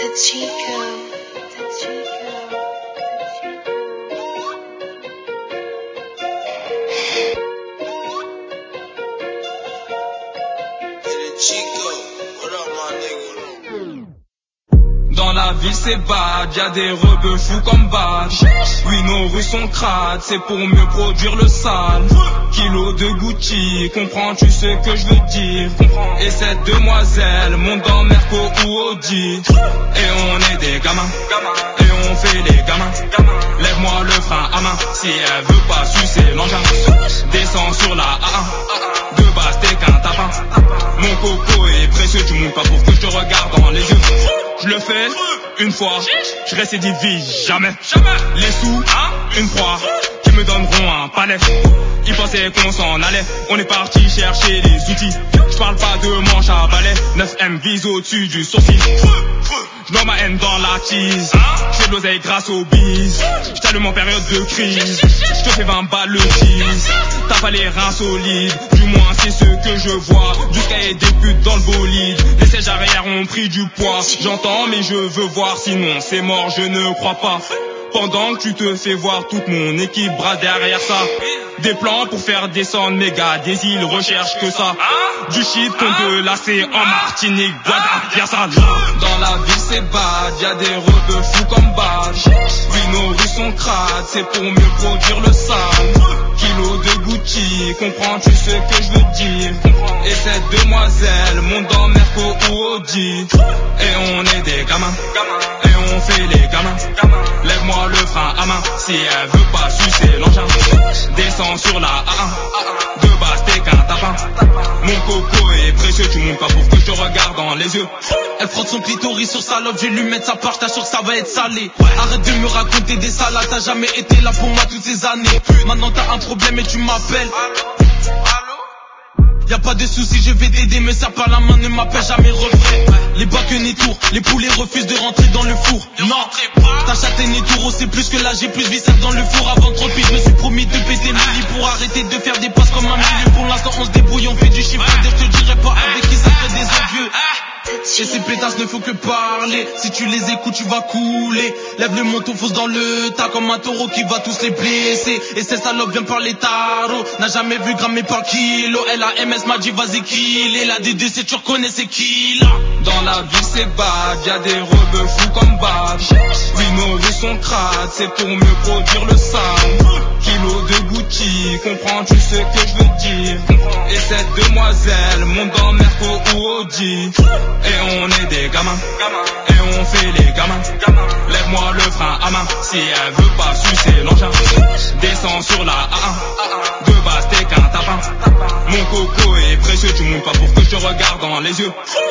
Dans la ville c'est bad, y'a des rebeux fous comme bad. Oui, nos rues sont crades, c'est pour mieux produire le sale. Kilo de Gucci, comprends-tu ce que je veux dire? Et cette demoiselle monte dans Merco ou Audi. Et on est des gamins, et on fait les gamins. Lève-moi le frein à main, si elle veut pas sucer l'engin. Descends sur la A1, de base t'es qu'un tapin. Mon coco est précieux, tu montes pas pour que je te regarde dans les yeux. Je le fais une fois, je récidivise jamais. Les sous, une proie, qui me donneront un palais. Ils pensaient qu'on s'en allait, on est parti chercher les outils. Je parle pas de manche à balai, 9M vise au-dessus du sourcil. J'mets ma haine dans la tease, j'fais de l'oseille grâce au bise. J't'allume en période de crise, j'te fais 20 balles le tease. T'as pas les reins solides, du moins c'est ce que je vois. Jusqu'à y des putes dans le bolide, les sièges arrière ont pris du poids. J'entends mais je veux voir, sinon c'est mort, je ne crois pas. Pendant que tu te fais voir, toute mon équipe brasse derrière ça. Des plans pour faire descendre mes gars des îles, recherche que ça. Du shit qu'on de lacet en Martinique, Guadeloupe, y'a ça là. Dans la ville c'est bad, y'a des rebeux fous comme bad. Oui, nos rues sont crades, c'est pour mieux produire le sale. Kilo de Gucci, comprends-tu ce que je veux dire? Et cette demoiselle monte dans Merco ou Audi. Et on est des gamins, et on fait les gamins. Lève-moi le frein à main, si elle veut pas sucer l'engin. Descends sur la A1, de base t'es qu'un tapin. Mon coco est précieux, tu montes pas pour que je te regarde dans les yeux. Elle frotte son clitoris sur sa lobe, je vais lui mettre sa part, t'assure que ça va être salé. Arrête de me raconter des salades, t'as jamais été là pour moi toutes ces années. Maintenant t'as un problème et tu m'appelles. Y'a pas de soucis, je vais t'aider, me serre par la main, ne m'appelle jamais refrain. Les bacs ni tours, les poulets refusent de rentrer dans le four. Non, ta châtaigne et taureau, c'est plus que là, j'ai plus viscère dans le four. Avant trop pis, je me suis promis de péter le lit pour arrêter de faire des passes comme un milieu. Pour l'instant, on se débrouille, on fait du chiffre, je te dirai pas avec qui ça fait des envieux. Et ces pétasses ne faut que parler, si tu les écoutes tu vas couler. Lève le menton, fonce dans le tas comme un taureau qui va tous les blesser. Et cette salope vient par les tarots, n'a jamais vu grammer par kilo. Elle a MS m'a dit vas-y kill, et la DDC tu reconnais c'est qui là. Dans la ville c'est bad, y'a des rebeux fous comme bad. Oui, nos rues sont crades, c'est pour mieux produire le sale. Kilo de Gucci, comprends-tu ce que je veux dire? Et cette demoiselle monte dans Merco ou Audi. Et on est des gamins, et on fait les gamins. Lève-moi le frein à main, si elle veut pas sucer l'engin. Descends sur la A1, de base t'es qu'un tapin. Mon coco est précieux, tu montes pas pour que je te regarde dans les yeux.